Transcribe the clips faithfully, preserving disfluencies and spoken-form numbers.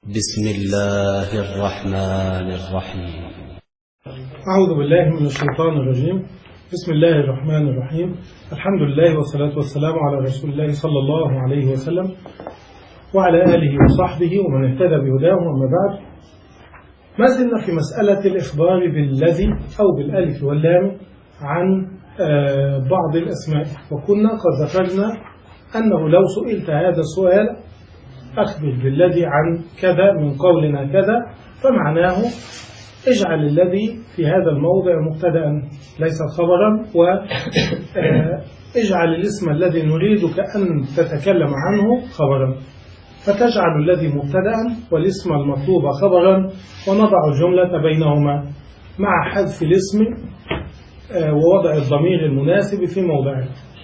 بسم الله الرحمن الرحيم. أعوذ بالله من الشيطان الرجيم. بسم الله الرحمن الرحيم. الحمد لله والصلاة والسلام على رسول الله صلى الله عليه وسلم وعلى آله وصحبه ومن اهتدى بهداه. وما بعد، ما زلنا في مسألة الإخبار بالذي أو بالألف واللام عن بعض الأسماء، وكنا قد ذكرنا أنه لو سئلت هذا السؤال أخبر بالذي عن كذا من قولنا كذا، فمعناه اجعل الذي في هذا الموضع مبتدأ ليس خبرا، واجعل الاسم الذي نريدك أن تتكلم عنه خبرا، فتجعل الذي مبتدأ والاسم المطلوب خبرا، ونضع الجملة بينهما مع حذف الاسم ووضع الضمير المناسب في موضعه.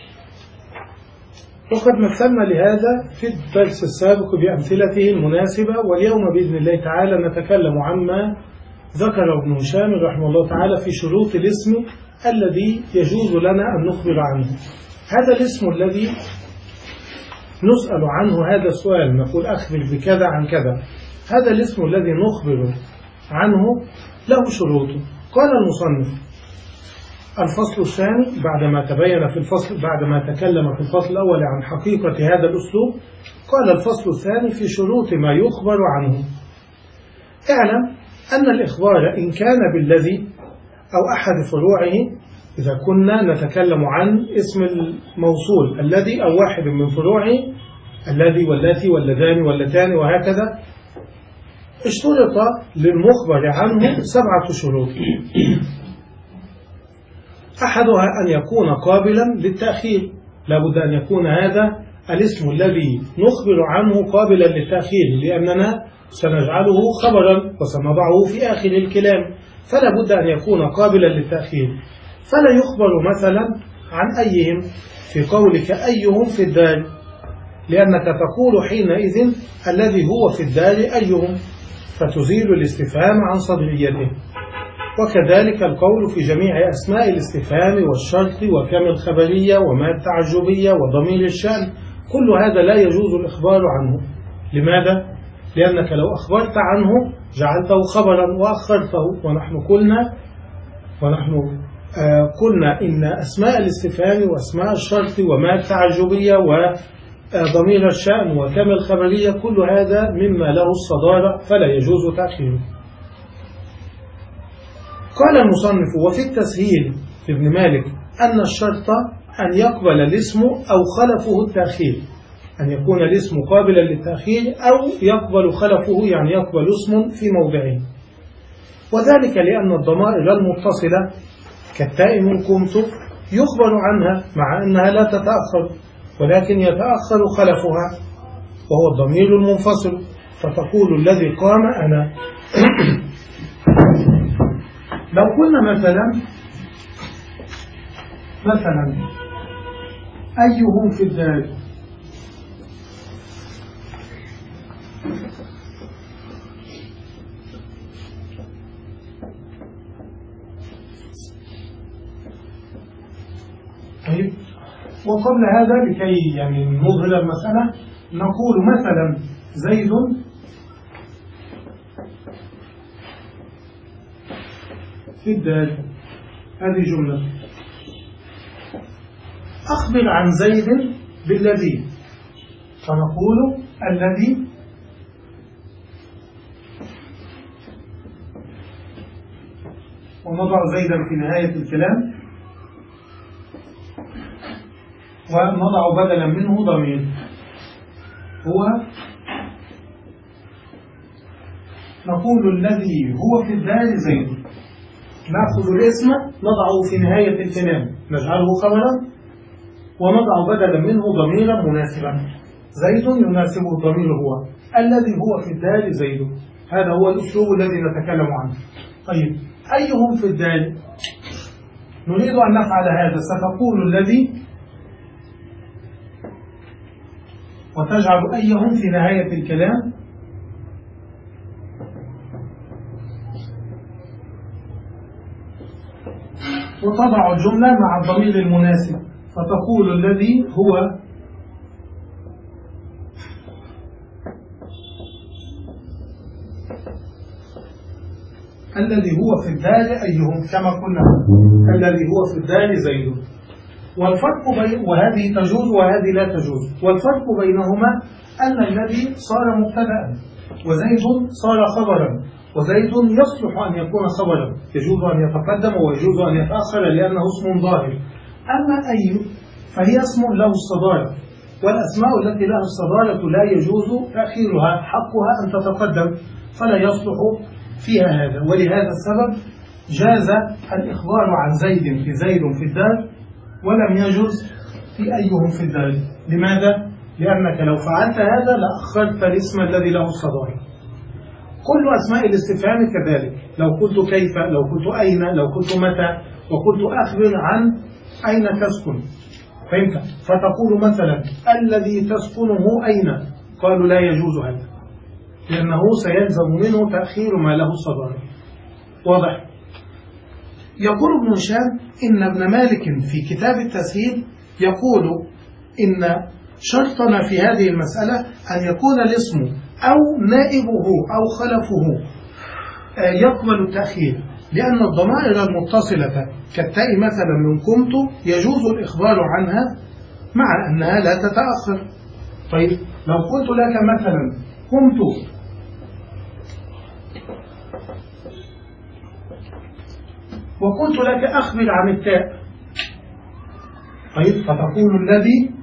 وقد مثلنا لهذا في الدرس السابق بأمثلته المناسبة، واليوم بإذن الله تعالى نتكلم عما ذكر ابن هشام رحمه الله تعالى في شروط الاسم الذي يجوز لنا أن نخبر عنه. هذا الاسم الذي نسأل عنه هذا السؤال، نقول أخبر بكذا عن كذا، هذا الاسم الذي نخبر عنه له شروط. قال المصنف: الفصل الثاني، بعدما تبين في الفصل بعدما تكلم في الفصل الأول عن حقيقة هذا الأسلوب، قال الفصل الثاني في شروط ما يخبر عنه. اعلم أن الإخبار إن كان بالذي أو أحد فروعه، إذا كنا نتكلم عن اسم الموصول الذي أو واحد من فروعه، الذي واللاتي واللذان واللتان وهكذا، اشترط للمخبر عنه سبعة شروط. أحدها أن يكون قابلا للتأخير، لابد أن يكون هذا الاسم الذي نخبر عنه قابلا للتأخير، لأننا سنجعله خبرا وسنضعه في آخر الكلام، فلا بد أن يكون قابلا للتأخير. فلا يخبر مثلا عن أيهم في قولك أيهم في الدار، لأنك تقول حينئذ الذي هو في الدار أيهم، فتزيل الاستفهام عن صدريته. وكذلك القول في جميع أسماء الاستفهام والشرط وكم الخبرية وما التعجبية وضمير الشأن، كل هذا لا يجوز الإخبار عنه. لماذا؟ لأنك لو أخبرت عنه جعلته خبرا وأخرته، ونحن قلنا ونحن آه قلنا إن أسماء الاستفهام وأسماء الشرط وما التعجبية وضمير الشأن وكم الخبرية كل هذا مما له الصدارة، فلا يجوز تأخيره. قال المصنف: وفي التسهيل لابن مالك أن الشرط أن يقبل الاسم أو خلفه التأخير، أن يكون الاسم قابلا للتأخير أو يقبل خلفه، يعني يقبل اسم في موضعه. وذلك لأن الضمائر المتصلة كالتاء من قمت يخبر عنها مع أنها لا تتأخر، ولكن يتأخر خلفها وهو الضمير المنفصل، فتقول الذي قام أنا. لو قلنا مثلا مثلا أيهم في الدار، طيب، وقبل هذا لكي يعني نظهر المسألة نقول مثلا زيد في الدار، هذه جملة. أخبر عن زيد بالذي، فنقول الذي ونضع زيدا في نهاية الكلام، ونضع بدلا منه ضمير هو، نقول الذي هو في الدار زيد. نأخذ الاسم نضعه في نهاية الكلام نجعله خبرا، ونضع بدلا منه ضميرا مناسبا. زيد يناسبه الضمير هو، الذي هو في الدار زيد. هذا هو الأسلوب الذي نتكلم عنه. طيب، أيهم في الدار، نريد أن نفعل هذا، ستقول الذي وتجعل أيهم في نهاية الكلام، وتضع الجملة مع الضمير المناسب، فتقول الذي هو الذي هو في الدار أيهم كما قلنا الذي هو في الدار زيد. والفرق بين وهذه تجوز وهذه لا تجوز. والفرق بينهما أن الذي صار مبتدأ وزيد صار خبرا، وزيد يصلح أن يكون خبرا، يجوز أن يتقدم ويجوز أن يتأخر لأنه اسم ظاهر. أما أي فهي اسم له الصدارة، والأسماء التي لها الصدارة لا يجوز تأخيرها، حقها أن تتقدم فلا يصلح فيها هذا. ولهذا السبب جاز الإخبار عن زيد في زيد في الدار، ولم يجوز في أيهم في الدار. لماذا؟ لأنك لو فعلت هذا لأخرت الاسم الذي له الصدارة. كل أسماء الاستفهام كذلك، لو قلت كيف، لو قلت أين، لو قلت متى، وقلت أخبر عن أين تسكن، فهمت؟ فتقول مثلا الذي تسكنه أين؟ قالوا لا يجوز هذا، لأنه سيلزم منه تأخير ما له الصدارة. واضح؟ يقول ابن هشام إن ابن مالك في كتاب التسهيل يقول إن شرطنا في هذه المسألة أن يكون الاسم أو نائبه أو خلفه يقبل التأخير، لأن الضمائر المتصلة كالتاء مثلا من قمت يجوز الإخبار عنها مع أنها لا تتأخر. طيب لو قلت لك مثلا قمت وقلت لك أخبر عن التاء، طيب فتقول الذي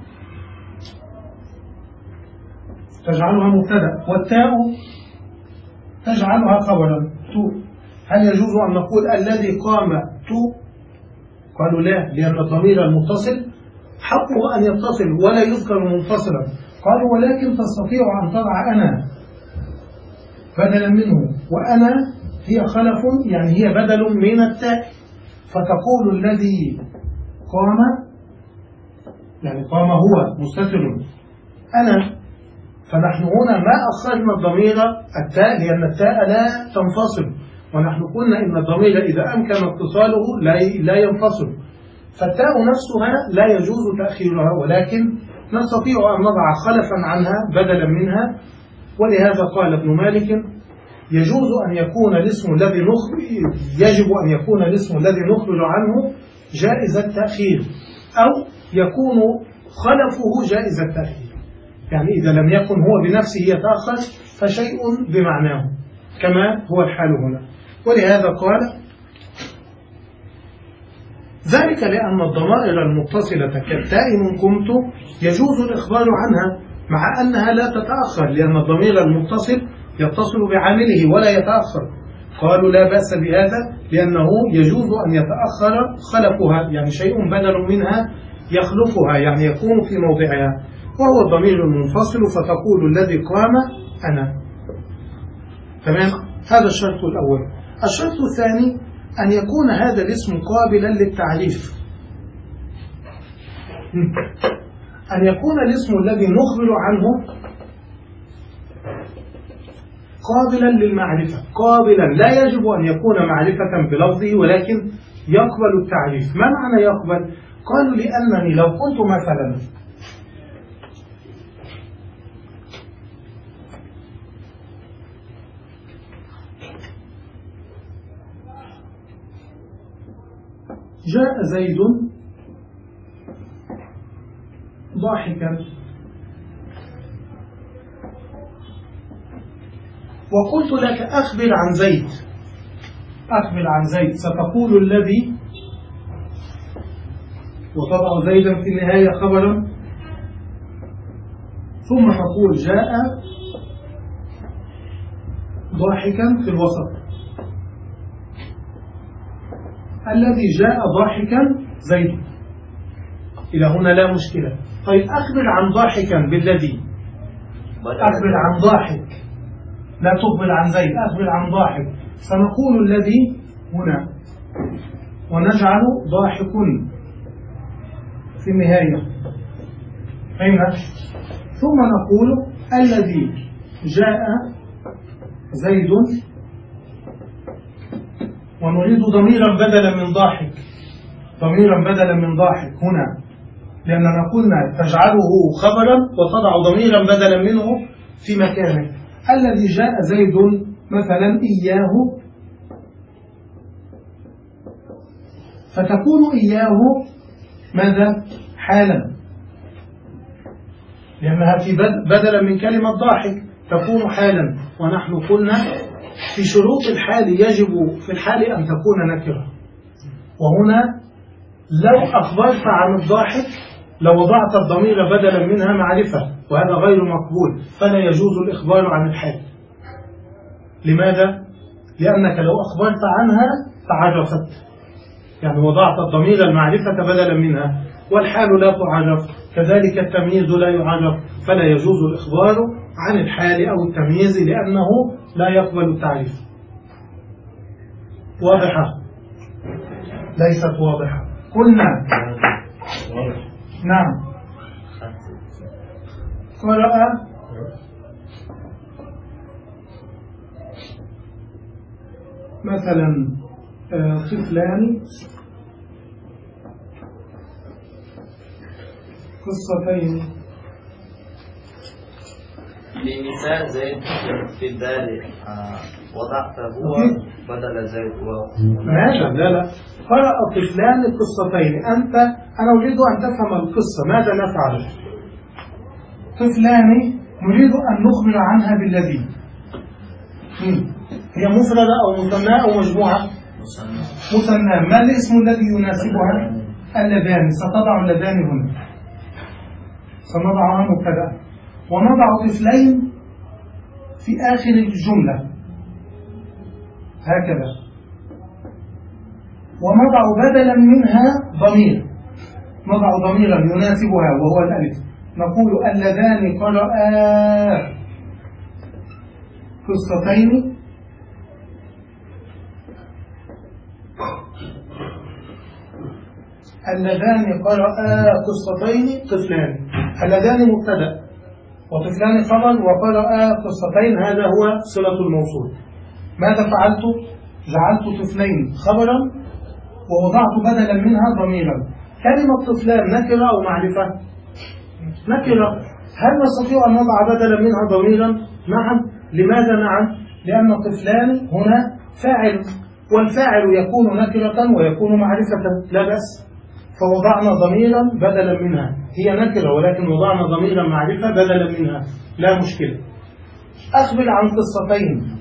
تجعلها مبتدأ والتاء تجعلها خبرا تو، هل يجوز أن نقول الذي قام تو؟ قالوا لا، لأن الضمير المتصل حقه أن يتصل ولا يذكر منفصلا. قالوا ولكن تستطيع أن تضع أنا بدلا منه، وأنا هي خلف يعني هي بدل من التاء، فتقول الذي قام يعني قام هو مستتر أنا، فنحن هنا ما أخرجنا الضمير التاء لأن التاء لا تنفصل، ونحن قلنا إن الضمير إذا أمكن اتصاله لا ينفصل، فالتاء نفسها لا يجوز تأخيرها، ولكن نستطيع أن نضع خلفا عنها بدلا منها. ولهذا قال ابن مالك يجوز أن يكون الاسم الذي نخبر يجب أن يكون الاسم الذي نخبر عنه جائز التأخير، أو يكون خلفه جائز التأخير، يعني إذا لم يكن هو بنفسه يتأخر فشيء بمعناه كما هو الحال هنا. ولهذا قال ذلك لأن الضمائر المتصلة كالتاء من قمت يجوز الإخبار عنها مع أنها لا تتأخر، لأن الضمير المتصل يتصل بعامله ولا يتأخر. قالوا لا بأس بهذا لأنه يجوز أن يتأخر خلفها، يعني شيء بدل منها يخلفها، يعني يكون في موضعها، وهو الضمير المنفصل، فتقول الذي قام أنا. تمام؟ هذا الشرط الأول. الشرط الثاني أن يكون هذا الاسم قابلا للتعريف، أن يكون الاسم الذي نخبر عنه قابلا للمعرفة، قابلا لا يجب أن يكون معرفة بلفظه ولكن يقبل التعريف. ما معنى يقبل؟ قالوا لأنني لو قلت مثلا جاء زيد ضاحكا، وقلت لك أخبر عن زيد، أخبر عن زيد، ستقول الذي وتضع زيدا في النهاية خبرا، ثم تقول جاء ضاحكا في الوسط، الذي جاء ضاحكا زيد، إلى هنا لا مشكلة. طيب أخبر عن ضاحكا بالذي، أخبر عن ضاحك، لا تخبر عن زيد، أخبر عن ضاحك، سنقول الذي هنا ونجعل ضاحك في النهاية، فهمنا؟ ثم نقول الذي جاء زيد، ونريد ضميرا بدلا من ضاحك، ضميرا بدلا من ضاحك هنا، لأننا قلنا تجعله خبرا وتضع ضميرا بدلا منه في مكانه. الذي جاء زيد مثلا إياه، فتكون إياه ماذا؟ حالا، لأنها في بدلا من كلمة ضاحك تكون حالا. ونحن قلنا في شروط الحال يجب في الحال أن تكون نكرة، وهنا لو أخبرت عن الضاحك لو وضعت الضمير بدلا منها معرفة، وهذا غير مقبول، فلا يجوز الإخبار عن الحال. لماذا؟ لأنك لو أخبرت عنها تعرفت، يعني وضعت الضمير المعرفة بدلا منها، والحال لا تعرف، كذلك التمييز لا يعرف، فلا يجوز الإخبار عن الحال أو التمييز لأنه لا يقبل التعريف. واضحة؟ ليست واضحة. قلنا نعم. قرأ مثلا طفلان قصتين. بمثال زيد في الدال وضعت هو بدل زيد و ماذا؟ لا لا، قرأ طفلان قصتين. أنت أنا أريد أن تفهم القصة، ماذا نفعل؟ طفلان نريد أن نخبر عنها بالذي هي مفردة أو مثنى أو مجموعة؟ مثنى. ما الاسم الذي يناسبها؟ اللذان. ستضع اللذان هنا، سنضعها مبتدأ، ونضع طفلين في آخر الجملة هكذا، ونضع بدلا منها ضمير، نضع ضميرا يناسبها وهو الألف، نقول اللذان قرأا قصتين اللذان قرأا قصتين طفلان. اللذان مبتدأ وطفلان خبر، وقرأا قصتين هذا هو صلة الموصول. ماذا فعلت؟ جعلت طفلين خبرا ووضعت بدلا منها ضميرا. كلمة طفلان نكرة أو معرفة؟ نكرة. هل نستطيع أن نضع بدلا منها ضميرا؟ نعم. لماذا نعم؟ لأن طفلان هنا فاعل، والفاعل يكون نكرة ويكون معرفة، لا بأس. فوضعنا ضميرا بدلا منها، هي نكرة ولكن وضعنا ضميرا معرفة بدلا منها، لا مشكلة. أخبر عن قصتين.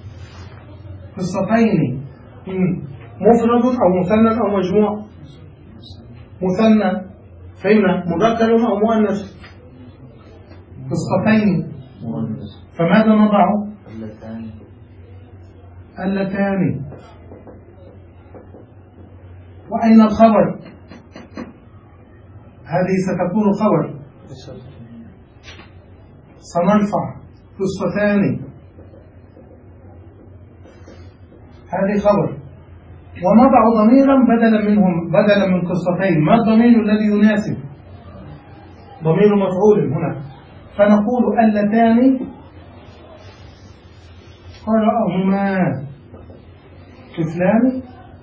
قصتين مفرد أو مثنى أو مجموع؟ مثنى. فهمنا؟ مذكر أو مؤنث؟ قصتين. فماذا نضع؟ اللتان. وأين الخبر؟ هذه ستكون خبر، سنرفع قصتان، هذه خبر، ونضع ضميرا بدلا منهم بدلا من قصتين. ما الضمير الذي يناسب؟ ضمير مفعول هنا، فنقول اللتان قرأهما طفلان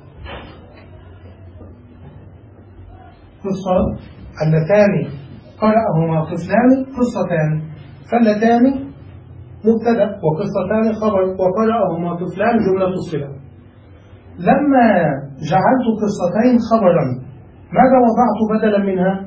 قصة. اللتان قرأهما طفلان قصتان، فاللتان مبتدأ وقصتان خبر، وقرأهما طفلان جملة الصلة. لما جعلت قصتين خبرا ماذا وضعت بدلا منها؟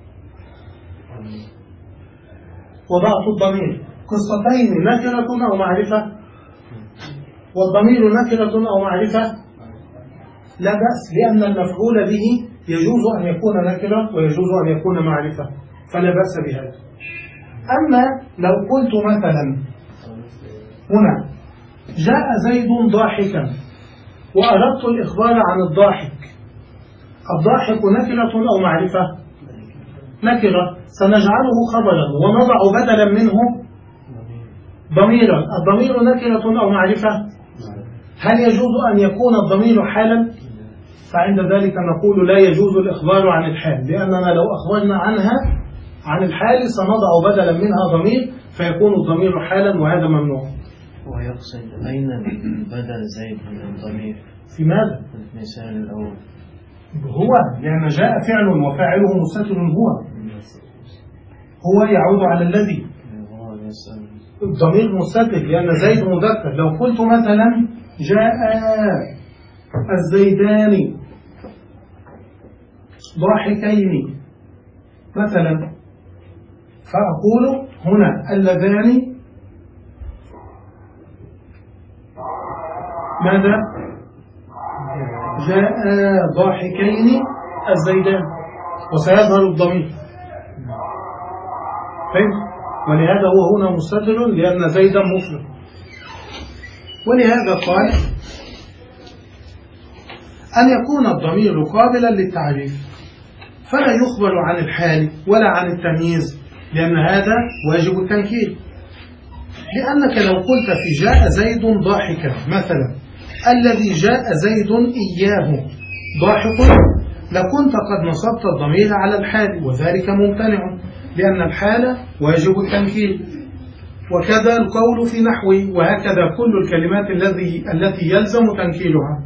وضعت الضمير. قصتين نكرة أو معرفة؟ والضمير نكرة أو معرفة؟ لا بأس، لأن المفعول به يجوز أن يكون نكرة ويجوز أن يكون معرفة، فلا بأس بهذا. أما لو قلت مثلا هنا جاء زيد ضاحكا وأردت الإخبار عن الضاحك، الضاحك نكرة أو معرفة؟ نكرة. سنجعله خبرا ونضع بدلا منه ضميرا. الضمير نكرة أو معرفة؟ هل يجوز أن يكون الضمير حالا؟ فعند ذلك نقول لا يجوز الإخبار عن الحال، لأننا لو أخبرنا عنها عن الحال سنضع بدلا منها ضمير فيكون الضمير حالا، وهذا ممنوع. ويقصد أين بدل زيد من الضمير؟ في ماذا؟ في المثال الأول هو، لأن جاء فعل وفاعله مستتر، هو هو يعود على الذي هو يسأل الضمير مستتر لأن زيد مذكر. لو قلت مثلا جاء الزيدان ضاحكين مثلا، فأقول هنا اللذان ماذا؟ جاء ضاحكين الزيدان، وسيظهر الضمير. فهمت؟ ولهذا هو هنا مستتر لأن زيدا مفرد. ولهذا قال أن يكون الضمير قابلا للتعريف فلا يخبر عن الحال ولا عن التمييز، لأن هذا واجب التنكير. لأنك لو قلت في جاء زيد ضاحكا مثلا، الذي جاء زيد إياه ضاحك، لكنت قد نصبت الضمير على الحال، وذلك ممتنع لأن الحال واجب التنكير. وكذا القول في نحوه، وهكذا كل الكلمات الذي التي يلزم تنكيلها.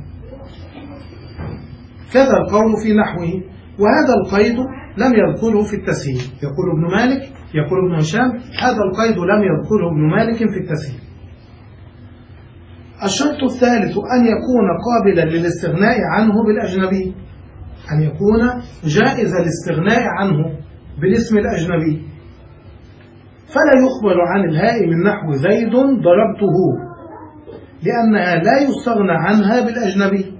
كذا القول في نحوه، وهذا القيد لم يذكره في التسهيل. يقول ابن مالك، يقول ابن هشام هذا القيد لم يذكره ابن مالك في التسهيل. الشرط الثالث أن يكون قابلا للاستغناء عنه بالأجنبي، أن يكون جائز الاستغناء عنه بالاسم الأجنبي، فلا يخبر عن الهاء من نحو زيد ضربته، لأنها لا يستغنى عنها بالأجنبي،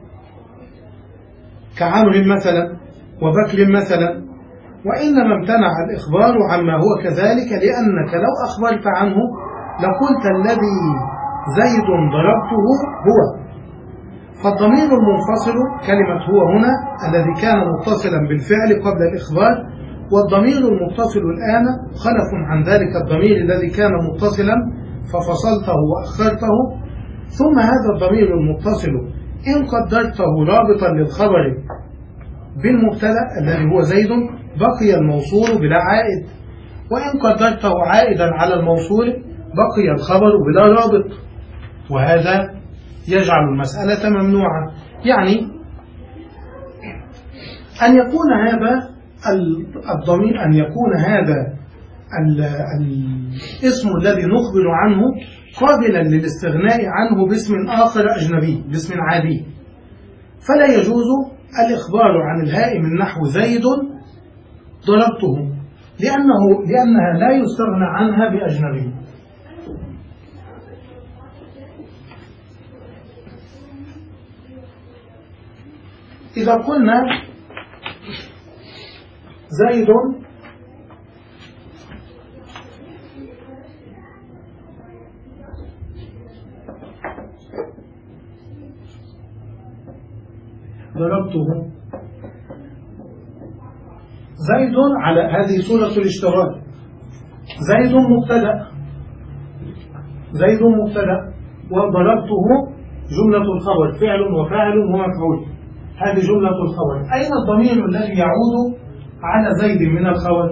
كعمر مثلا وبكر مثلا. وإنما امتنع الإخبار عما هو كذلك، لأنك لو أخبرت عنه لقلت الذي زيد ضربته هو. فالضمير المنفصل كلمة هو هنا الذي كان متصلا بالفعل قبل الإخبار، والضمير المتصل الآن خلف عن ذلك الضمير الذي كان متصلا ففصلته وأخرته. ثم هذا الضمير المتصل إن قدرته رابطا للخبر بالمبتدأ الذي هو زيد بقي الموصول بلا عائد، وإن قدرته عائدا على الموصول بقي الخبر بلا رابط، وهذا يجعل المسألة ممنوعة. يعني أن يكون هذا الضمير، أن يكون هذا الاسم الذي نخبر عنه قابلا للاستغناء عنه باسم آخر أجنبي، باسم عادي، فلا يجوز الإخبار عن الهاء من نحو زيد ضربته، لأنه لأنها لا يستغنى عنها بأجنبي. إذا قلنا زيد ضربته، زيد على هذه صورة الاشتغال، زيد مبتدأ، زيد مبتدأ، وضربته جملة الخبر، فعل وفاعل ومفعول، هذه جملة الخبر. أين الضمير الذي يعود على زيد من الخبر؟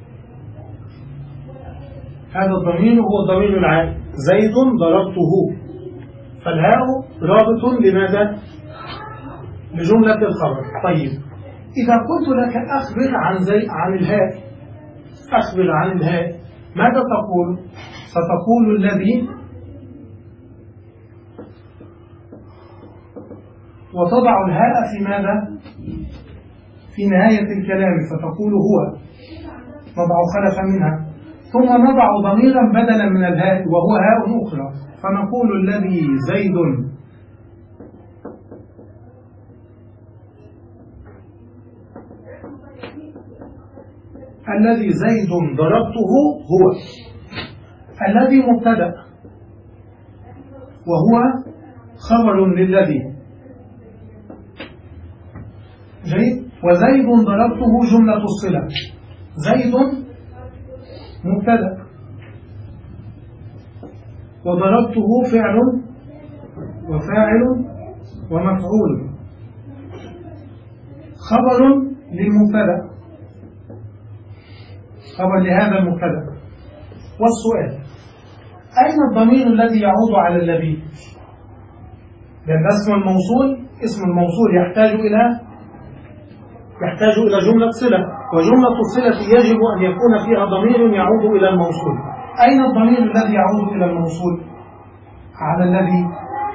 هذا الضمير هو الضمير العائد، زيد ضربته، فالهاء رابط لماذا؟ لجملة الخبر. طيب إذا قلت لك أخبر عن زي عن الهاء، أخبر عن الهاء، ماذا تقول؟ فتقول الذي، وتضع الهاء في ماذا؟ في نهاية الكلام، فتقول هو، نضع خلفا منها، ثم نضع ضميرا بدلا من الهاء وهو هاء أخرى، فنقول الذي زيد الذي زيد ضربته هو، الذي مبتدأ وهو خبر للذي، جيد، وزيد ضربته جملة الصلة، زيد مبتدأ وضربته فعل وفاعل ومفعول، خبر للمبتدأ، خبر لهذا المبتدأ. والسؤال أين الضمير الذي يعود على الذي؟ لأن اسم الموصول، اسم الموصول يحتاج إلى يحتاج إلى جملة صلة، وجملة الصلة يجب أن يكون فيها ضمير يعود إلى الموصول. أين الضمير الذي يعود إلى الموصول؟ على الذي.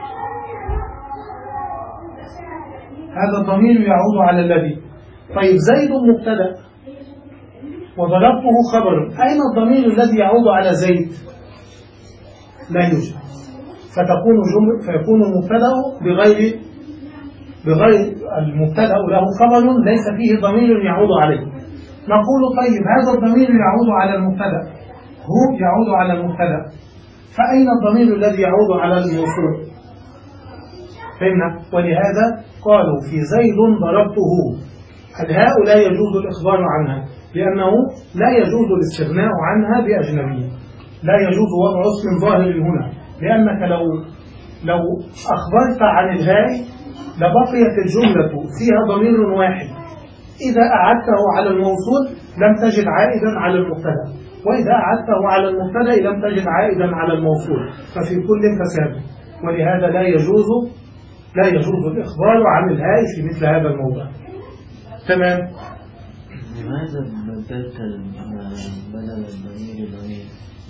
هذا الضمير يعود على الذي. طيب زيد مبتدأ وضربته خبر، أين الضمير الذي يعود على زيد؟ لا يوجد. فتكون جملة فيكون المبتدأ بغير بغير المبتدأ له خبر ليس فيه ضمير يعود عليه. نقول طيب هذا الضمير يعود على المبتدأ، هو يعود على المبتدأ، فأين الضمير الذي يعود على الموصول؟ فهمنا؟ ولهذا قالوا في زيد ضربته، الهاء لا يجوز الإخبار عنها لأنه لا يجوز الاستغناء عنها بأجنبية، لا يجوز وضع اسم ظاهر هنا، لأنك لو لو أخبرت عن الهاء لبقيت الجملة فيها ضمير واحد، إذا أعدته على الموصول لم تجد عائدا على المبتدأ، وإذا أعدته على المبتدأ لم تجد عائدا على الموصول، ففي كل فساد. ولهذا لا يجوز لا يجوز الإخبار عن الهاء في مثل هذا الموضع. تمام. لماذا بدلت بدل الضمير ضمير؟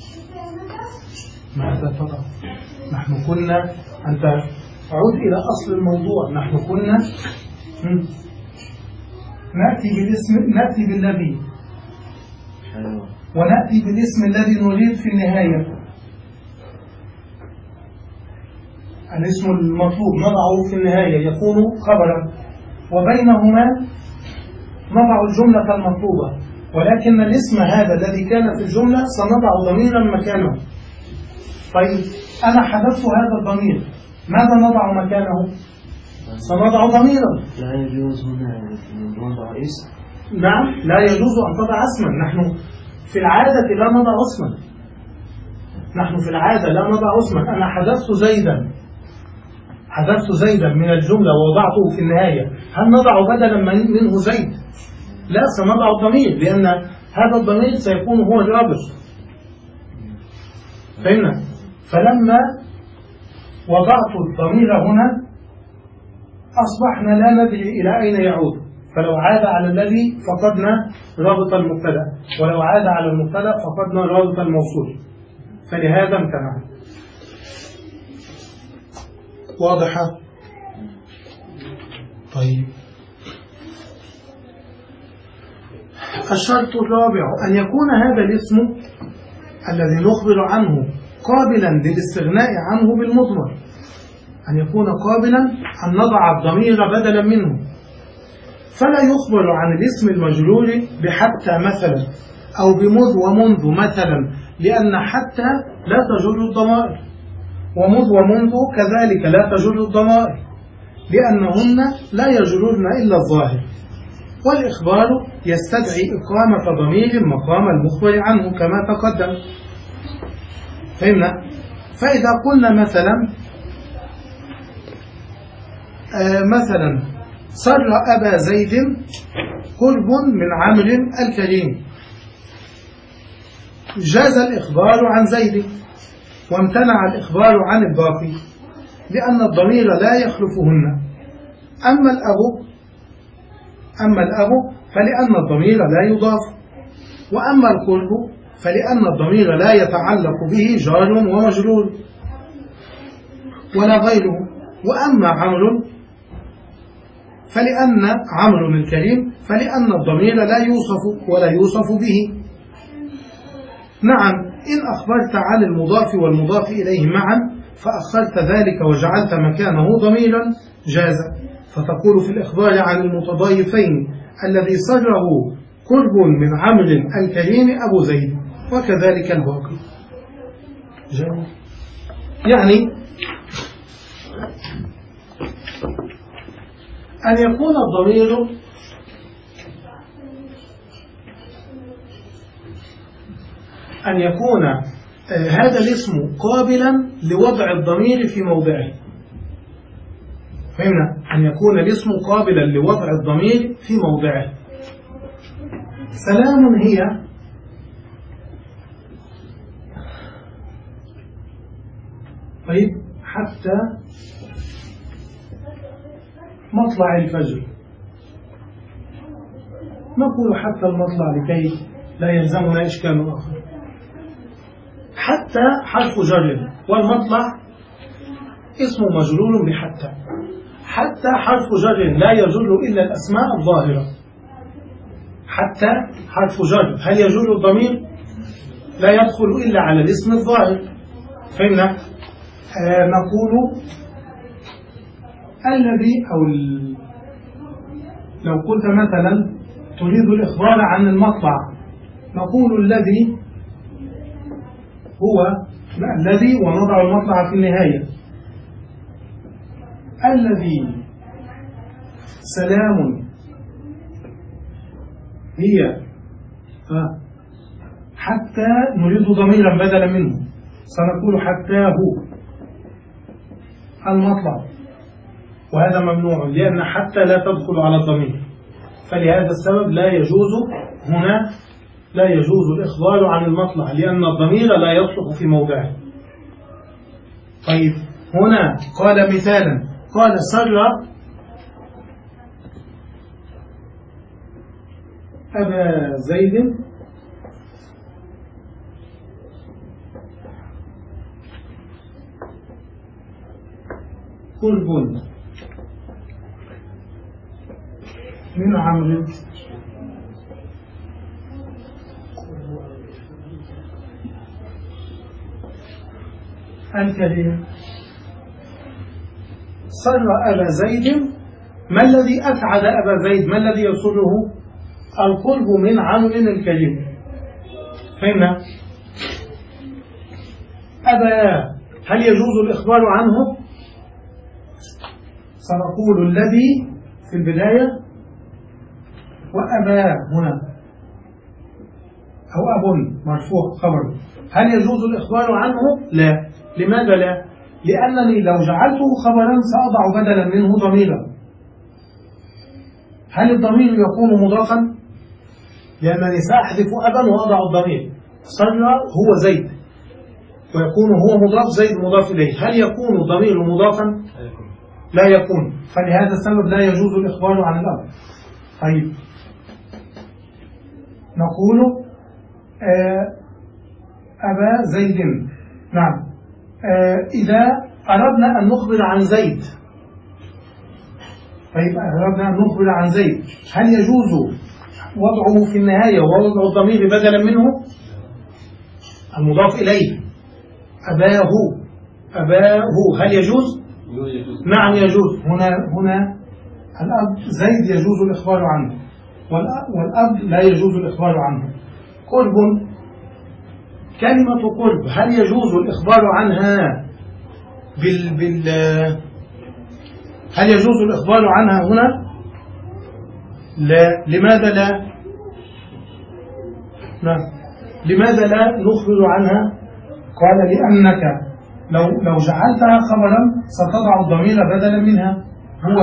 ماذا ترى؟ نحن كنا، أنت عود إلى أصل الموضوع، نحن كنا نأتي بالاسم، نأتي بالذي ونأتي بالاسم الذي نريد في النهاية، الاسم المطلوب نضعه في النهاية يكون خبرا، وبينهما نضع الجملة المطلوبة، ولكن الاسم هذا الذي كان في الجملة سنضع ضميرا مكانه. طيب أنا حذفت هذا الضمير، ماذا نضع مكانه؟ سنضع ضميرا. لا يجوز هنا نضع اسم. نعم لا يجوز أن تضع اسما، نحن في العادة لا نضع اسما، نحن في العادة لا نضع اسما. أنا حذفت زيدا حذفت زيدا من الجملة ووضعته في النهاية، هل نضع بدلا منه زيد؟ لا، سنضع الضمير، لأن هذا الضمير سيكون هو الرابط. فهمنا؟ فلما وضعت الضمير هنا أصبحنا لا ندري إلى أين يعود، فلو عاد على الذي فقدنا رابط المبتدأ، ولو عاد على المبتدأ فقدنا رابط الموصول، فلهذا امتنع. واضحة؟ طيب الشرط الرابع أن يكون هذا الاسم الذي نخبر عنه قابلا للاستغناء عنه بالمضمر، أن يكون قابلا أن نضع الضمير بدلا منه، فلا يخبر عن الاسم المجرور بحتى مثلا أو بمذ ومنذ مثلا، لأن حتى لا تجر الضمائر، ومذ ومنذ كذلك لا تجر الضمائر، لأنهن لا يجررن إلا الظاهر، والإخبار يستدعي إقامة ضمير مقام المخبر عنه كما تقدم. فهمنا؟ فإذا قلنا مثلا آه مثلا سر أبا زيد قرب من عمرو الكريم، جاز الإخبار عن زيد وامتنع الإخبار عن الباقي، لأن الضمير لا يخلفهن. أما الأب أما الأب فلأن الضمير لا يضاف، وأما القرب فلأن الضمير لا يتعلق به جار ومجرور ولا غيره. وأما عمرو فلأن عمرو الكريم فلأن الضمير لا يوصف ولا يوصف به. نعم، إن أخبرت عن المضاف والمضاف إليه معا فأخرت ذلك وجعلت مكانه ضميرا جاز، فتقول في الإخبار عن المتضايفين الذي سره قرب من عمرو الكريم أبو زيد، وكذلك الباقي. جميل. يعني أن يكون الضمير أن يكون هذا الاسم قابلا لوضع الضمير في موضعه. فهمنا؟ أن يكون الاسم قابلا لوضع الضمير في موضعه. سلام هي طيب حتى مطلع الفجر، نقول حتى المطلع لكي لا يلزمنا إشكال آخر. حتى حرف جر، والمطلع اسم مجرور بحتى. حتى حرف جر لا يجر إلا الأسماء الظاهرة. حتى حرف جر هل يجر الضمير؟ لا يدخل إلا على الاسم الظاهر. فهمنا؟ آه نقول الذي أو ال... لو قلت مثلا تريد الإخبار عن المطلع، نقول الذي هو الذي ونضع المطلع في النهاية. الذي سلام هي حتى نريد ضميرا بدلا منه، سنقول حتى هو المطلع، وهذا ممنوع لأن حتى لا تدخل على الضمير، فلهذا السبب لا يجوز هنا لا يجوز الإخبار عن المطلع لأن الضمير لا يصلح في موضعه. طيب هنا قال مثالا، قال سر أبا زيد قرب من عمرو الكريم. سر أبا زيد، ما الذي أسعد أبا زيد؟ ما الذي يسره؟ القرب من عمرو الكريم. فهمنا؟ أبا هل يجوز الإخبار عنه؟ سنقول الذي في البداية وأبا هنا أو أب مرفوع خبر. هل يجوز الإخبار عنه؟ لا. لماذا لا؟ لأنني لو جعلته خبرا سأضع بدلا منه ضميرا. هل الضمير يكون مضافا؟ لأنني سأحذف أبا وأضع الضمير. سر هو زيد ويكون هو مضاف، زيد مضاف إليه. هل يكون الضمير مضافا؟ لا يكون، فلهذا السبب لا يجوز الإخبار عن الأب. طيب نقول آه أبا زيد. نعم. آه إذا أردنا أن نخبر عن زيد، طيب أردنا أن نخبر عن زيد، هل يجوز وضعه في النهاية ووضع الضمير بدلا منه؟ المضاف إليه أباه أباه هل يجوز؟ نعم يجوز. هنا هنا الأب زيد يجوز الإخبار عنه، والأب لا يجوز الإخبار عنه. قرب، كلمة قرب هل يجوز الإخبار عنها بال بال هل يجوز الإخبار عنها هنا؟ لا. لماذا لا؟ لا. لماذا لا نخبر عنها؟ قال لأنك لو لو جعلتها خبرا ستضع الضمير بدلا منها. هو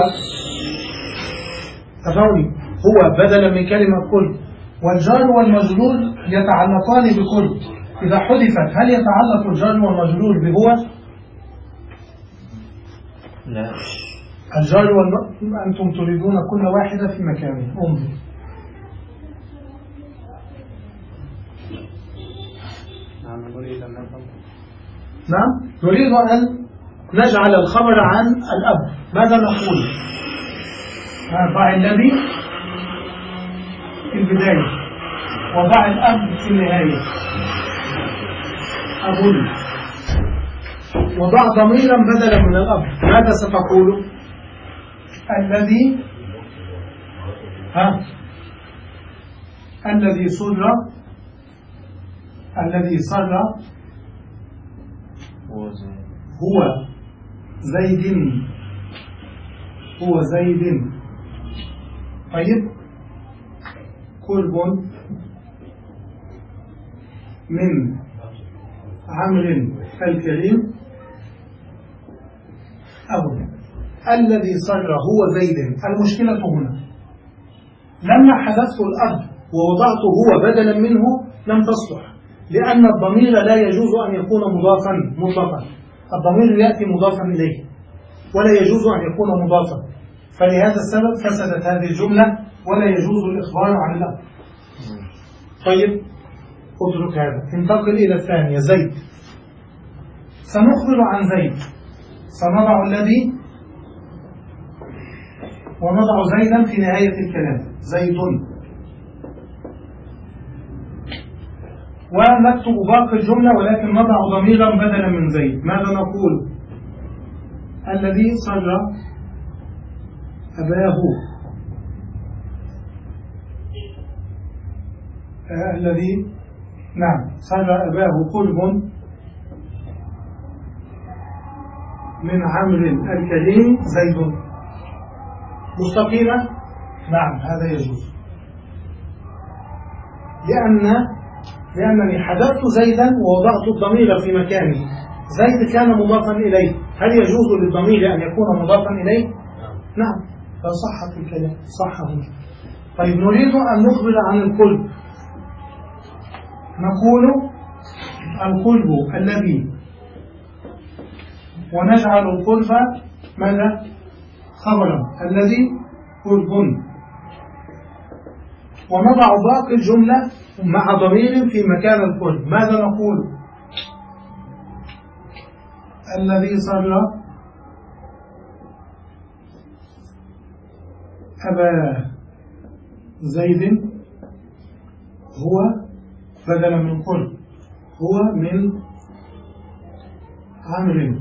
تفاوي هو بدلا من كلمة قرب، والجار والمجرور يتعلقان بقرب. إذا حذفت هل يتعلق الجار والمجرور بهو؟ لا. الجار والمجرور أنتم تريدون كل واحدة في مكانه. انظر. نعم نريد أن نجعل الخبر عن الأب. ماذا نقول؟ ضع الذي في البداية وضع الأب في النهاية. أقول وضع ضميرا بدلا من الأب. ماذا ستقول؟ الذي ها الذي سر الذي سر هو زيد هو زيد. طيب قرب من عمرو الكريم أبو. الذي سر هو زيد. المشكلة هنا لما حذفت الأب ووضعته هو بدلا منه لم تصلح، لأن الضمير لا يجوز أن يكون مضافا مطلقا. الضمير يأتي مضافا إليه ولا يجوز أن يكون مضافا، فلهذا السبب فسدت هذه الجملة ولا يجوز الإخبار عن الأب. طيب اترك هذا، انتقل إلى الثانية. زيد سنخبر عن زيد، سنضع الذي ونضع زيدا في نهاية الكلام، زيد، ونكتب باقي الجملة ولكن نضع ضميرا بدلا من زيد. ماذا نقول؟ الذي سر أباه، آه الذي نعم سر أباه قلب من عمرو الكريم زيد. مستقيمة؟ نعم هذا يجوز، لأن لأنني حذفت زيدا ووضعت الضمير في مكانه. زيد كان مضافا إليه، هل يجوز للضمير أن يكون مضافا إليه؟ نعم، فصحت الكلام، صحه. طيب نريد أن نخبر عن القلب، نقول القلب الذي، ونجعل القلب ماذا؟ خبرا، الذي قلب، ونضع باقي الجملة مع ضمير في مكان القلب. ماذا نقول؟ الذي صر أبا زيد هو بدلا من قلب، هو من عمرو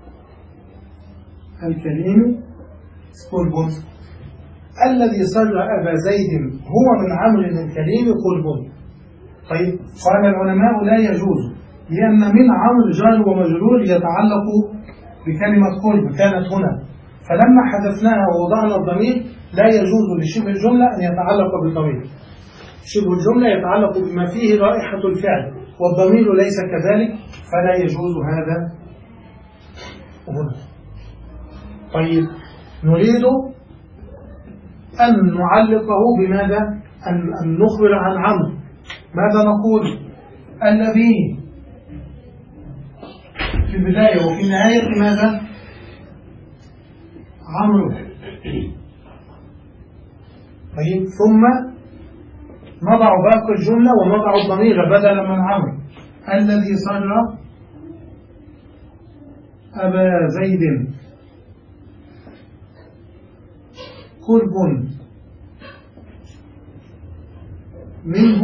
الكريم قلب. الذي صر أبا زيد هو من عمرو الكريم قلب. طيب قال العلماء لا يجوز، لأن من عمرو جار ومجرور يتعلق بكلمة قلب كانت هنا، فلما حذفناها ووضعنا الضمير لا يجوز لشبه الجملة أن يتعلق بالضمير. شبه الجملة يتعلق بما فيه رائحة الفعل والضمير ليس كذلك، فلا يجوز هذا هنا. طيب نريد أن نعلقه بماذا؟ أن, أن نخبر عن عمرو. ماذا نقول؟ الذي في البداية وفي النهاية ماذا؟ عمرو. طيب ثم نضع باقي الجملة ونضع الضمير بدلا من عمرو، الذي صر أبا زيد قرب منه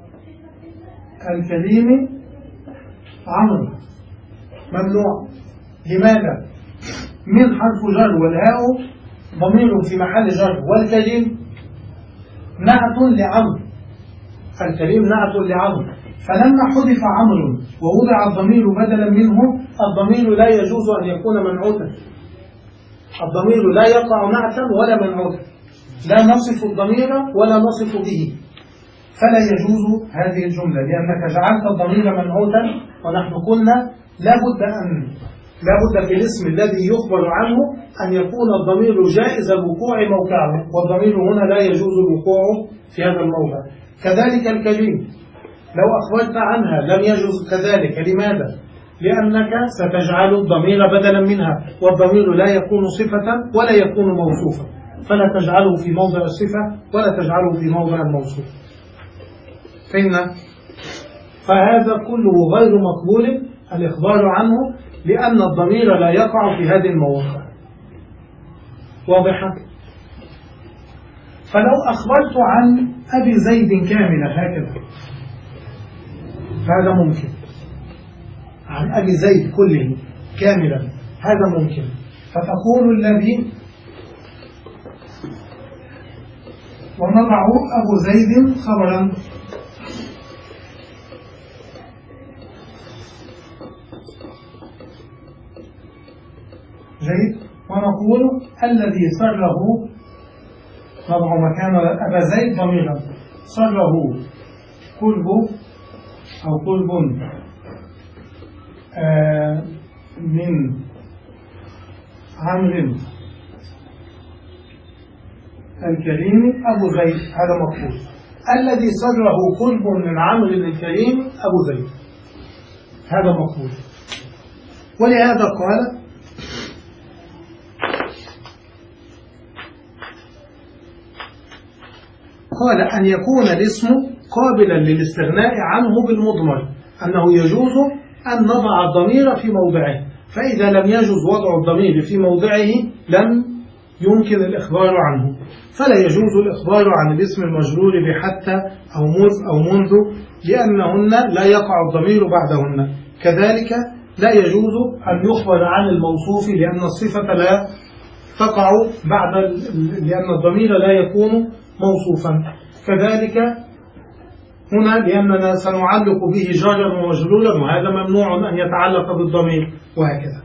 الكريم عمرو. ممنوع. لماذا؟ من حرف جر والهاء ضمير في محل جر، والكريم نعت لعمرو، الكريم نعت لعمرو، فلما حذف عمرو ووضع الضمير بدلا منه، الضمير لا يجوز أن يكون منعوتا، الضمير لا يقع نعتا ولا منعوتا، لا نصف الضمير ولا نصف به، فلا يجوز هذه الجملة، لأنك جعلت الضمير منعوتا، ونحن قلنا لا بد أن لا بد في الاسم الذي يخبر عنه أن يكون الضمير جائز الوقوع موقعه، والضمير هنا لا يجوز الوقوع في هذا الموضع. كذلك الكريم لو أخبرت عنها لم يجوز كذلك. لماذا؟ لأنك ستجعل الضمير بدلا منها، والضمير لا يكون صفة ولا يكون موصوفا، فلا تجعله في موضع الصفة ولا تجعله في موضع الموصوف. فهمنا؟ فهذا كله غير مقبول الإخبار عنه، لأن الضمير لا يقع في هذه المواقع. واضحة؟ فلو أخبرت عن أبي زيد كاملة هكذا هذا ممكن، عن أبي زيد كله كاملا هذا ممكن، فتقول الذي ونضع أبو زيد خبرا جيد، ونقول الذي سره نضع مكان أبا زيد ضميرا، سره قلب أو قلب آه من عمرو الكريم أبو زيد، هذا مطلوب. الذي سره قلب من عمرو الكريم أبو زيد، هذا مقبول. ولهذا قال قال أن يكون الاسم قابلا للاستغناء عنه بالمضمر، أنه يجوز أن نضع الضمير في موضعه، فإذا لم يجوز وضع الضمير في موضعه لم يمكن الإخبار عنه، فلا يجوز الإخبار عن الاسم المجرور بحتى أو مذ أو منذ لأنهن لا يقع الضمير بعدهن. كذلك لا يجوز أن يخبر عن الموصوف لأن الصفة لا تقع بعد لأن الضمير لا يكون موصوفا. كذلك هنا لأننا سنعلق به جارا ومجرورا وهذا ممنوع أن يتعلق بالضمير، وهكذا.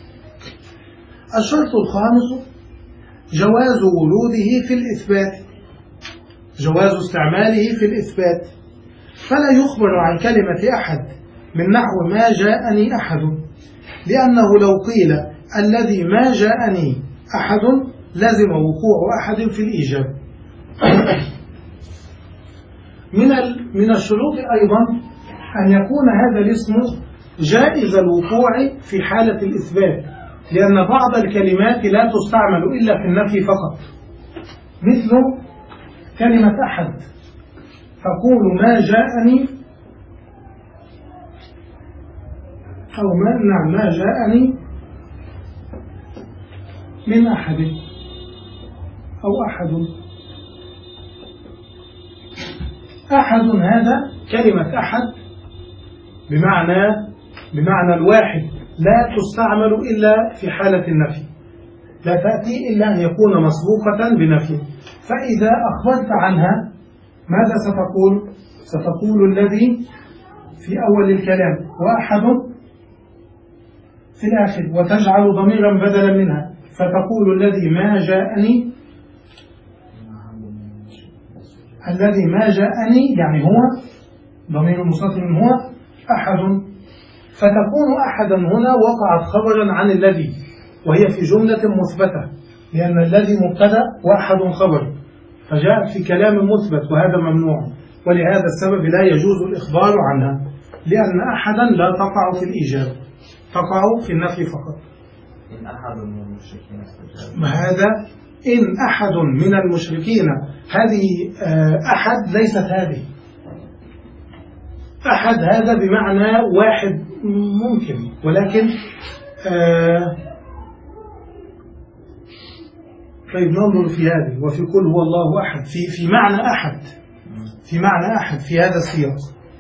الشرط الخامس جواز وروده في الإثبات، جواز استعماله في الإثبات، فلا يخبر عن كلمة أحد من نحو ما جاءني أحد، لأنه لو قيل الذي ما جاءني أحد لازم وقوع أحد في الإيجاب. من من الشروط أيضا أن يكون هذا الاسم جائز الوقوع في حالة الإثبات، لأن بعض الكلمات لا تستعمل إلا في النفي فقط، مثل كلمة أحد، تقول ما جاءني أو ما نعم ما جاءني من أحد أو أحد. أحد هذا كلمة أحد بمعنى بمعنى الواحد لا تستعمل إلا في حالة النفي، لا تأتي إلا أن يكون مسبوقة بنفي. فإذا أخبرت عنها ماذا ستقول؟ ستقول الذي في أول الكلام وأحد في الآخر، وتجعل ضميرا بدلا منها، فتقول الذي ما جاءني، الذي ما جاءني يعني هو ضمير مستتر هو أحد، فتكون أحدا هنا وقعت خبرا عن الذي، وهي في جملة مثبتة، لأن الذي مبتدأ وأحد خبر، فجاءت في كلام مثبت وهذا ممنوع، ولهذا السبب لا يجوز الإخبار عنها، لأن أحدا لا تقع في الإيجاب، تقع في النفي فقط. إن أحد من المشركين استجاب، ما هذا إن أحد من المشركين، هذه أحد ليست هذه، أحد هذا بمعنى واحد ممكن، ولكن آه طيب ننظر في هذه وفي قل هو الله أحد في في معنى أحد، في معنى أحد في هذا السياق.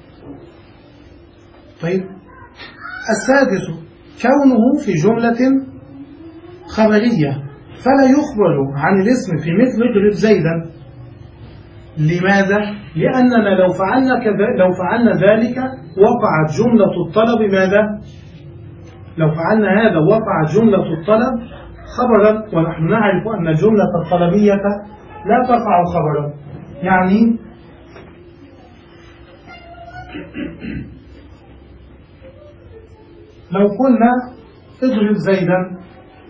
طيب السادس كونه في جملة خبرية، فلا يخبر عن الاسم في مثل اضرب زيدا. لماذا؟ لأننا لو فعلنا كذا لو فعلنا ذلك وقعت جملة الطلب ماذا؟ لو فعلنا هذا وقعت جملة الطلب خبرا، ونحن نعرف أن الجملة الطلبية لا تقع خبرا. يعني لو قلنا اضرب زيدا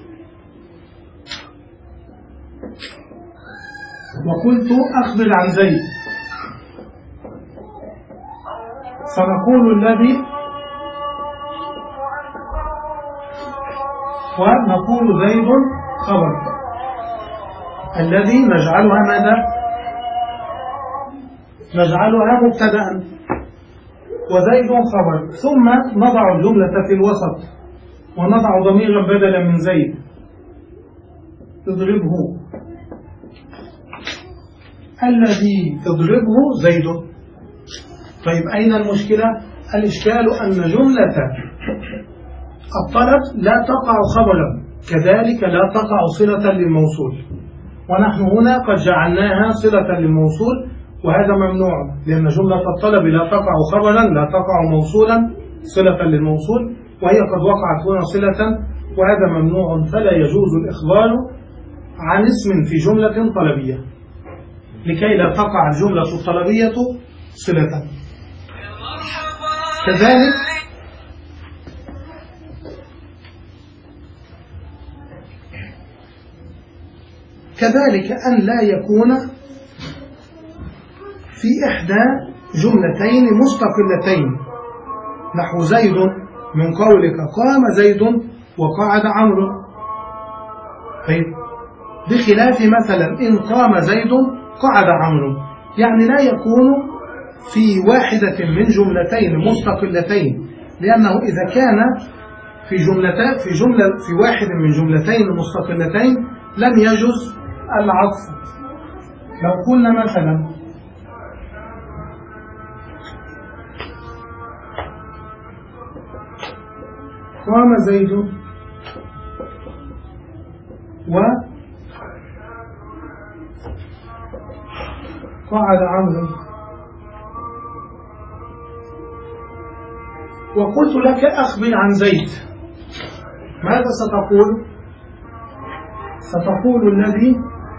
وقلت أخبر عن زيد، فنقول الذي ونقول زيد خبر، الذي نجعلها ماذا؟ نجعلها مبتدأ، وزيد خبر، ثم نضع الجملة في الوسط ونضع ضميرا بدلا من زيد تضربه، الذي تضربه زيد. طيب أين المشكلة؟ الإشكال أن جملة الطلب لا تقع خبرا، كذلك لا تقع صلة للموصول، ونحن هنا قد جعلناها صلة للموصول، وهذا ممنوع، لأن جملة الطلب لا تقع خبرا، لا تقع موصولا صلة للموصول، وهي قد وقعت هنا صلة، وهذا ممنوع، فلا يجوز الإخبار عن اسم في جملة طلبية لكي لا تقع الجملة الطلبية صلة. كذلك كذلك أن لا يكون في إحدى جملتين مستقلتين، نحو زيد من قولك قام زيد وقعد عمرو. طيب بخلاف مثلا إن قام زيد قعد عمرو، يعني لا يكون في واحدة من جملتين مستقلتين لأنه إذا كان في جملتين في جملة في واحد من جملتين مستقلتين لم يجوز العطف. لو قلنا مثلا قام زيد وقعد عمرو، وقلت لك أخبر عن زيد، ماذا ستقول؟ ستقول الذي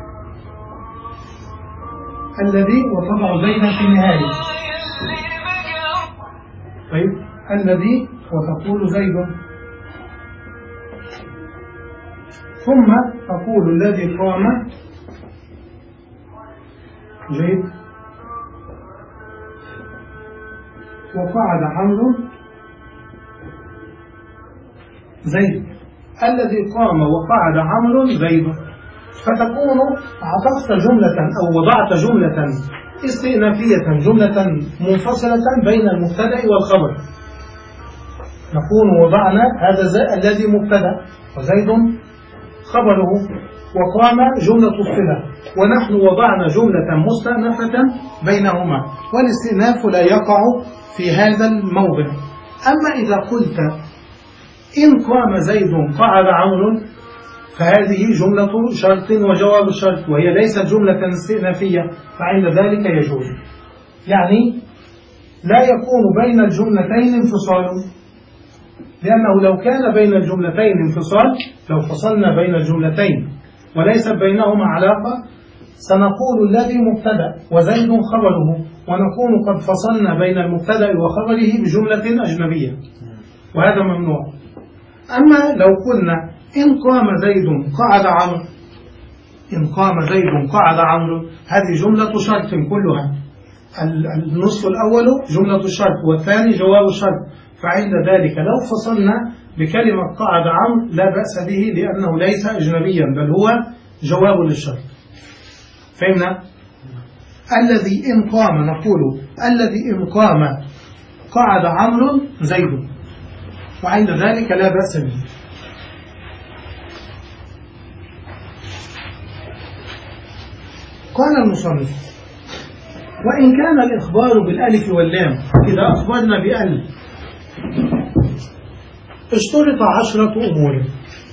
الذي وتضع زيدا في النهاية. طيب الذي وتقول زيد، ثم تقول الذي قام جيد وقعد عمرو زيد. الذي قام وقعد عمرو زيد، فتكون عطفت جملة أو وضعت جملة استئنافية، جملة منفصلة بين المبتدأ والخبر. نكون وضعنا هذا الذي مبتدأ وزيد خبره، وقام جملة الصلة، ونحن وضعنا جملة مستأنفة بينهما، والاستئناف لا يقع في هذا الموضع. أما إذا قلت إن قام زيد قعد عمرو، فهذه جملة شرط وجواب الشرط، وهي ليست جملة استئنافية، فعند ذلك يجوز. يعني لا يكون بين الجملتين انفصال، لأنه لو كان بين الجملتين انفصال، لو فصلنا بين الجملتين وليس بينهما علاقة، سنقول الذي مبتدأ وزيد خبره، ونكون قد فصلنا بين المبتدأ وخبره بجملة أجنبية، وهذا ممنوع. أما لو قلنا إن قام زيد قعد عمرو، إن قام زيد قعد عمرو، هذه جملة شرط كلها، النصف الأول جملة الشرط والثاني جواب الشرط، فعند ذلك لو فصلنا بكلمة قعد عمرو لا بأس به، لأنه ليس أجنبيا بل هو جواب للشرط. فهمنا؟ الذي إن قام نقول الذي إن قام قعد عمرو زيد، وعند ذلك لا بأس به. قال المصنف: وإن كان الإخبار بالألف واللام، إذا أخبرنا بألف اشترط عشرة أمور،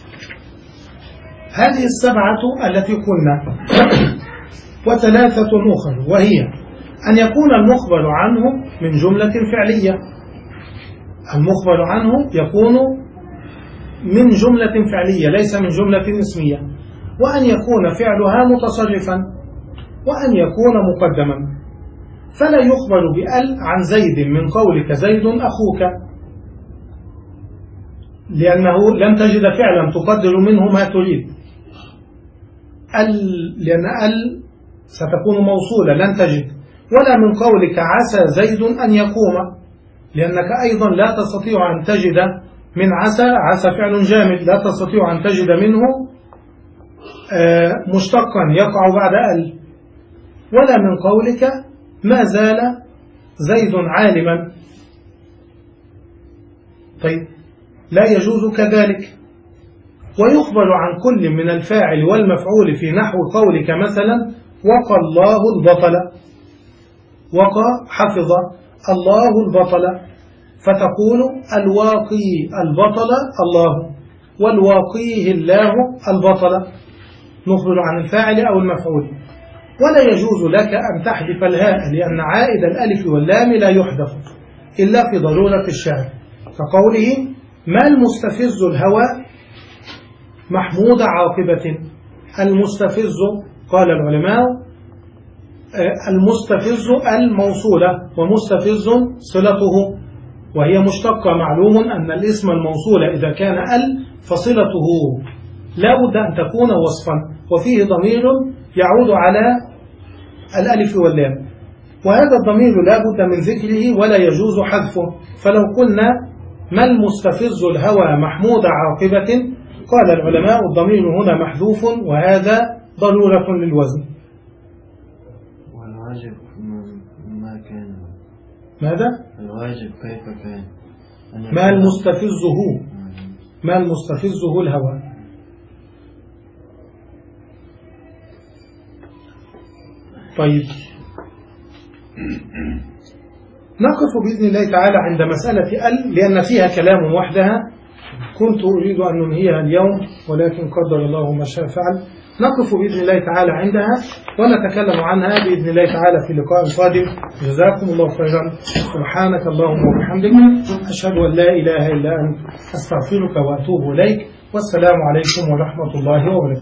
هذه السبعة التي قلنا وثلاثة أخرى، وهي أن يكون المخبر عنه من جملة فعلية، المخبر عنه يكون من جملة فعلية ليس من جملة اسمية، وأن يكون فعلها متصرفا، وأن يكون مقدما. فلا يخبر بأل عن زيد من قولك زيد أخوك، لأنه لم تجد فعلا تقدر منه ما تريد. ال لأن ال ستكون موصولة لن تجد. ولا من قولك عسى زيد أن يقوم، لأنك أيضا لا تستطيع أن تجد من عسى، عسى فعل جامد لا تستطيع أن تجد منه مشتقا يقع بعد ال. ولا من قولك ما زال زيد عالما، طيب لا يجوز كذلك. ويخبر عن كل من الفاعل والمفعول في نحو قولك مثلا وقى الله البطل، وقى حفظ الله البطل، فتقول الواقي البطل الله، والواقيه الله البطل، نخبر عن الفاعل أو المفعول. ولا يجوز لك أن تحذف الهاء، لأن عائد الألف واللام لا يحذف إلا في ضرورة الشعر، كقوله ما المستفز الهوى محمود عاقبة. المستفز قال العلماء المستفز الموصولة، ومستفز صلته، وهي مشتقة. معلوم أن الاسم الموصول إذا كان ال فصلته لا بد أن تكون وصفا، وفيه ضمير يعود على الألف واللام، وهذا الضمير لا بد من ذكره ولا يجوز حذفه. فلو قلنا ما المستفز الهوى محمود عاقبة، قال العلماء الضمير هنا محذوف، وهذا ضرورة للوزن. والواجب ما كان، ماذا؟ الواجب كيف كان؟ ما المستفزه ما المستفزه الهوى. طيب نقف بإذن الله تعالى عند مسألة ال لأن فيها كلام وحدها، كنت أريد أن ننهيها اليوم ولكن قدر الله ما شاء فعل. نقف بإذن الله تعالى عندها ونتكلم عنها بإذن الله تعالى في لقاء قادم. جزاكم الله خيرا. سبحانك اللهم وبحمدك، أشهد أن لا إله إلا أنت، أستغفرك وأتوب إليك. والسلام عليكم ورحمة الله وبركاته.